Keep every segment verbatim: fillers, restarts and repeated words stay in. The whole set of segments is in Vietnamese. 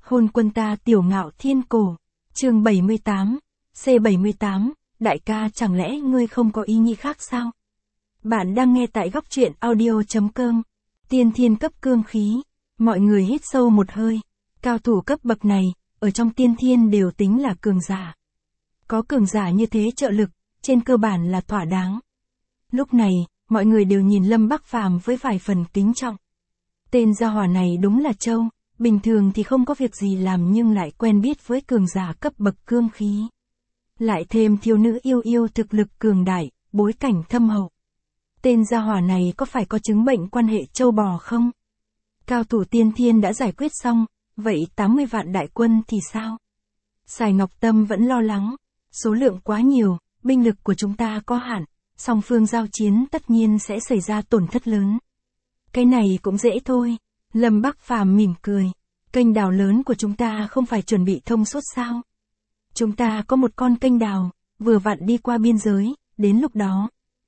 Hôn quân ta tiểu ngạo thiên cổ. Chương bảy mươi tám. C bảy mươi tám. Đại ca, chẳng lẽ ngươi không có ý nghĩ khác sao? Bạn đang nghe tại góc truyện audio.com. Tiên thiên cấp cương khí. Mọi người hít sâu một hơi. Cao thủ cấp bậc này, ở trong tiên thiên đều tính là cường giả. Có cường giả như thế trợ lực, trên cơ bản là thỏa đáng. Lúc này, mọi người đều nhìn Lâm Bắc Phàm với vài phần kính trọng. Tên gia hỏa này đúng là trâu, bình thường thì không có việc gì làm nhưng lại quen biết với cường giả cấp bậc cương khí. Lại thêm thiếu nữ yêu yêu thực lực cường đại, bối cảnh thâm hậu. Tên gia hỏa này có phải có chứng bệnh quan hệ trâu bò không? Cao thủ tiên thiên đã giải quyết xong, vậy tám mươi vạn đại quân thì sao? Sài Ngọc Tâm vẫn lo lắng, số lượng quá nhiều, binh lực của chúng ta có hạn, song phương giao chiến tất nhiên sẽ xảy ra tổn thất lớn. Cái này cũng dễ thôi, Lâm Bắc Phàm mỉm cười, kênh đào lớn của chúng ta không phải chuẩn bị thông suốt sao? Chúng ta có một con kênh đào, vừa vặn đi qua biên giới, đến lúc đó.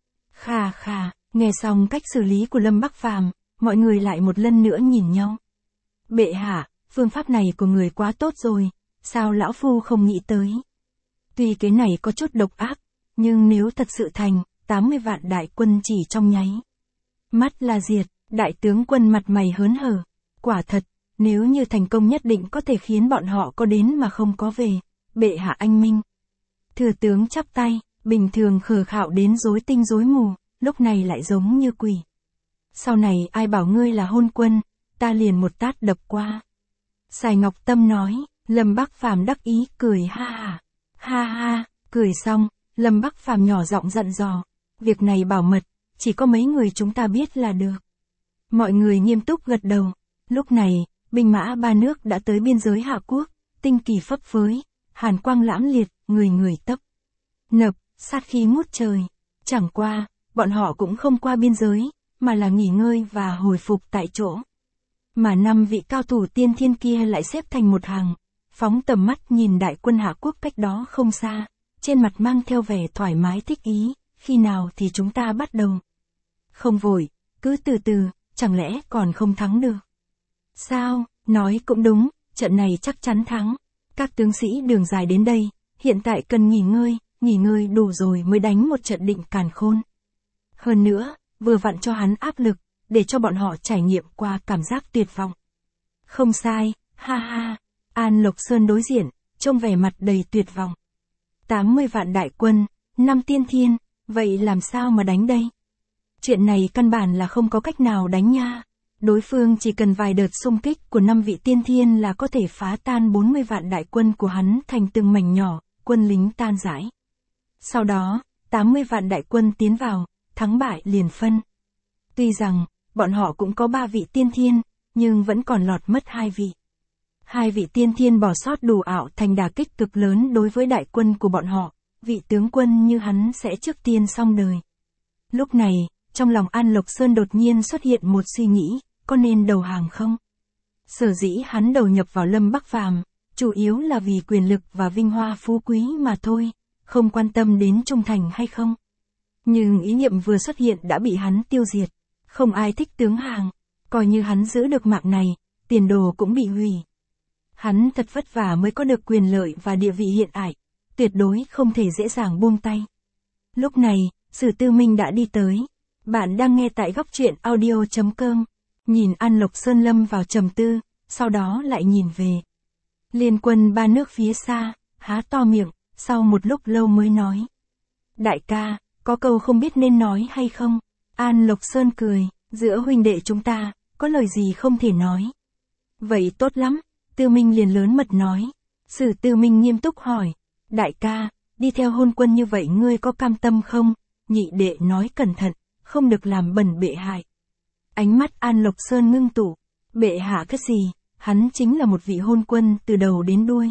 Khà khà, nghe xong cách xử lý của Lâm Bắc Phàm, mọi người lại một lần nữa nhìn nhau. Bệ hạ, phương pháp này của người quá tốt rồi, sao lão phu không nghĩ tới? Tuy cái này có chút độc ác, nhưng nếu thật sự thành, tám mươi vạn đại quân chỉ trong nháy mắt là diệt, đại tướng quân mặt mày hớn hở. Quả thật, nếu như thành công nhất định có thể khiến bọn họ có đến mà không có về. Bệ hạ anh minh. Thừa tướng chắp tay, bình thường khờ khạo đến rối tinh rối mù, lúc này lại giống như quỷ. Sau này ai bảo ngươi là hôn quân, ta liền một tát đập qua. Sài Ngọc Tâm nói, Lâm Bắc Phàm đắc ý cười ha ha. Ha ha, cười xong, Lâm Bắc Phàm nhỏ giọng dặn dò, việc này bảo mật, chỉ có mấy người chúng ta biết là được. Mọi người nghiêm túc gật đầu. Lúc này, binh mã ba nước đã tới biên giới Hạ Quốc, tinh kỳ phấp phới, hàn quang lãm liệt, người người tấp nập, sát khí ngút trời. Chẳng qua, bọn họ cũng không qua biên giới, mà là nghỉ ngơi và hồi phục tại chỗ. Mà năm vị cao thủ tiên thiên kia lại xếp thành một hàng, phóng tầm mắt nhìn đại quân Hạ Quốc cách đó không xa, trên mặt mang theo vẻ thoải mái thích ý, khi nào thì chúng ta bắt đầu? Không vội, cứ từ từ, chẳng lẽ còn không thắng được? Sao, nói cũng đúng, trận này chắc chắn thắng. Các tướng sĩ đường dài đến đây, hiện tại cần nghỉ ngơi, nghỉ ngơi đủ rồi mới đánh một trận định càn khôn. Hơn nữa, vừa vặn cho hắn áp lực, để cho bọn họ trải nghiệm qua cảm giác tuyệt vọng. Không sai, ha ha, An Lộc Sơn đối diện, trông vẻ mặt đầy tuyệt vọng. tám mươi vạn đại quân, năm tiên thiên, vậy làm sao mà đánh đây? Chuyện này căn bản là không có cách nào đánh nha. Đối phương chỉ cần vài đợt xung kích của năm vị tiên thiên là có thể phá tan bốn mươi vạn đại quân của hắn thành từng mảnh nhỏ, quân lính tan rãi. Sau đó, tám mươi vạn đại quân tiến vào, thắng bại liền phân. Tuy rằng, bọn họ cũng có ba vị tiên thiên, nhưng vẫn còn lọt mất hai vị. Hai vị tiên thiên bỏ sót đủ ảo thành đả kích cực lớn đối với đại quân của bọn họ, vị tướng quân như hắn sẽ trước tiên xong đời. Lúc này, trong lòng An Lộc Sơn đột nhiên xuất hiện một suy nghĩ, có nên đầu hàng không? Sở dĩ hắn đầu nhập vào Lâm Bắc Phàm, chủ yếu là vì quyền lực và vinh hoa phú quý mà thôi, không quan tâm đến trung thành hay không. Nhưng ý niệm vừa xuất hiện đã bị hắn tiêu diệt, không ai thích tướng hàng, coi như hắn giữ được mạng này, tiền đồ cũng bị hủy. Hắn thật vất vả mới có được quyền lợi và địa vị hiện tại, tuyệt đối không thể dễ dàng buông tay. Lúc này, Sử Tư Minh đã đi tới. Bạn đang nghe tại góc truyện audio.com. Nhìn An Lộc Sơn lâm vào trầm tư, sau đó lại nhìn về liên quân ba nước phía xa, há to miệng, sau một lúc lâu mới nói. Đại ca, có câu không biết nên nói hay không? An Lộc Sơn cười, giữa huynh đệ chúng ta, có lời gì không thể nói. Vậy tốt lắm, Tư Minh liền lớn mật nói. Sử Tư Minh nghiêm túc hỏi, đại ca, đi theo hôn quân như vậy ngươi có cam tâm không? Nhị đệ nói cẩn thận, không được làm bẩn bệ hại. Ánh mắt An Lộc Sơn ngưng tụ, bệ hạ cái gì, hắn chính là một vị hôn quân từ đầu đến đuôi.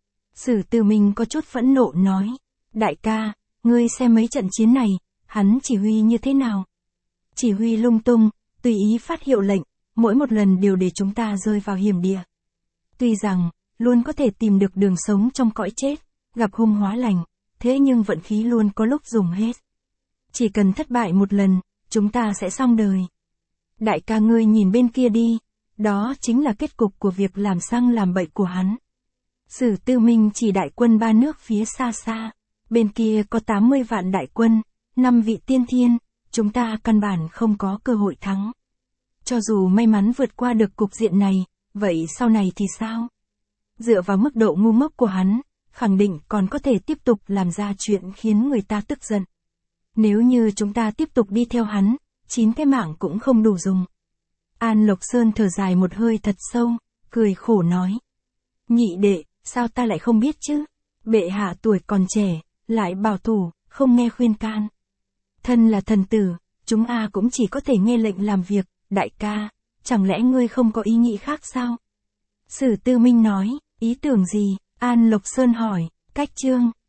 Sử Tư Minh có chút phẫn nộ nói, đại ca, ngươi xem mấy trận chiến này, hắn chỉ huy như thế nào? Chỉ huy lung tung, tùy ý phát hiệu lệnh, mỗi một lần đều để chúng ta rơi vào hiểm địa. Tuy rằng, luôn có thể tìm được đường sống trong cõi chết, gặp hung hóa lành, thế nhưng vận khí luôn có lúc dùng hết. Chỉ cần thất bại một lần, chúng ta sẽ xong đời. Đại ca ngươi nhìn bên kia đi, đó chính là kết cục của việc làm sang làm bậy của hắn. Sử Tư Minh chỉ đại quân ba nước phía xa xa, bên kia có tám mươi vạn đại quân, năm vị tiên thiên, chúng ta căn bản không có cơ hội thắng. Cho dù may mắn vượt qua được cục diện này, vậy sau này thì sao? Dựa vào mức độ ngu ngốc của hắn, khẳng định còn có thể tiếp tục làm ra chuyện khiến người ta tức giận. Nếu như chúng ta tiếp tục đi theo hắn, chín cái mạng cũng không đủ dùng. An Lộc Sơn thở dài một hơi thật sâu, cười khổ nói. Nhị đệ, sao ta lại không biết chứ? Bệ hạ tuổi còn trẻ, lại bảo thủ, không nghe khuyên can. Thân là thần tử, chúng a cũng chỉ có thể nghe lệnh làm việc, đại ca, chẳng lẽ ngươi không có ý nghĩ khác sao? Sử Tư Minh nói, ý tưởng gì? An Lộc Sơn hỏi, cách chương,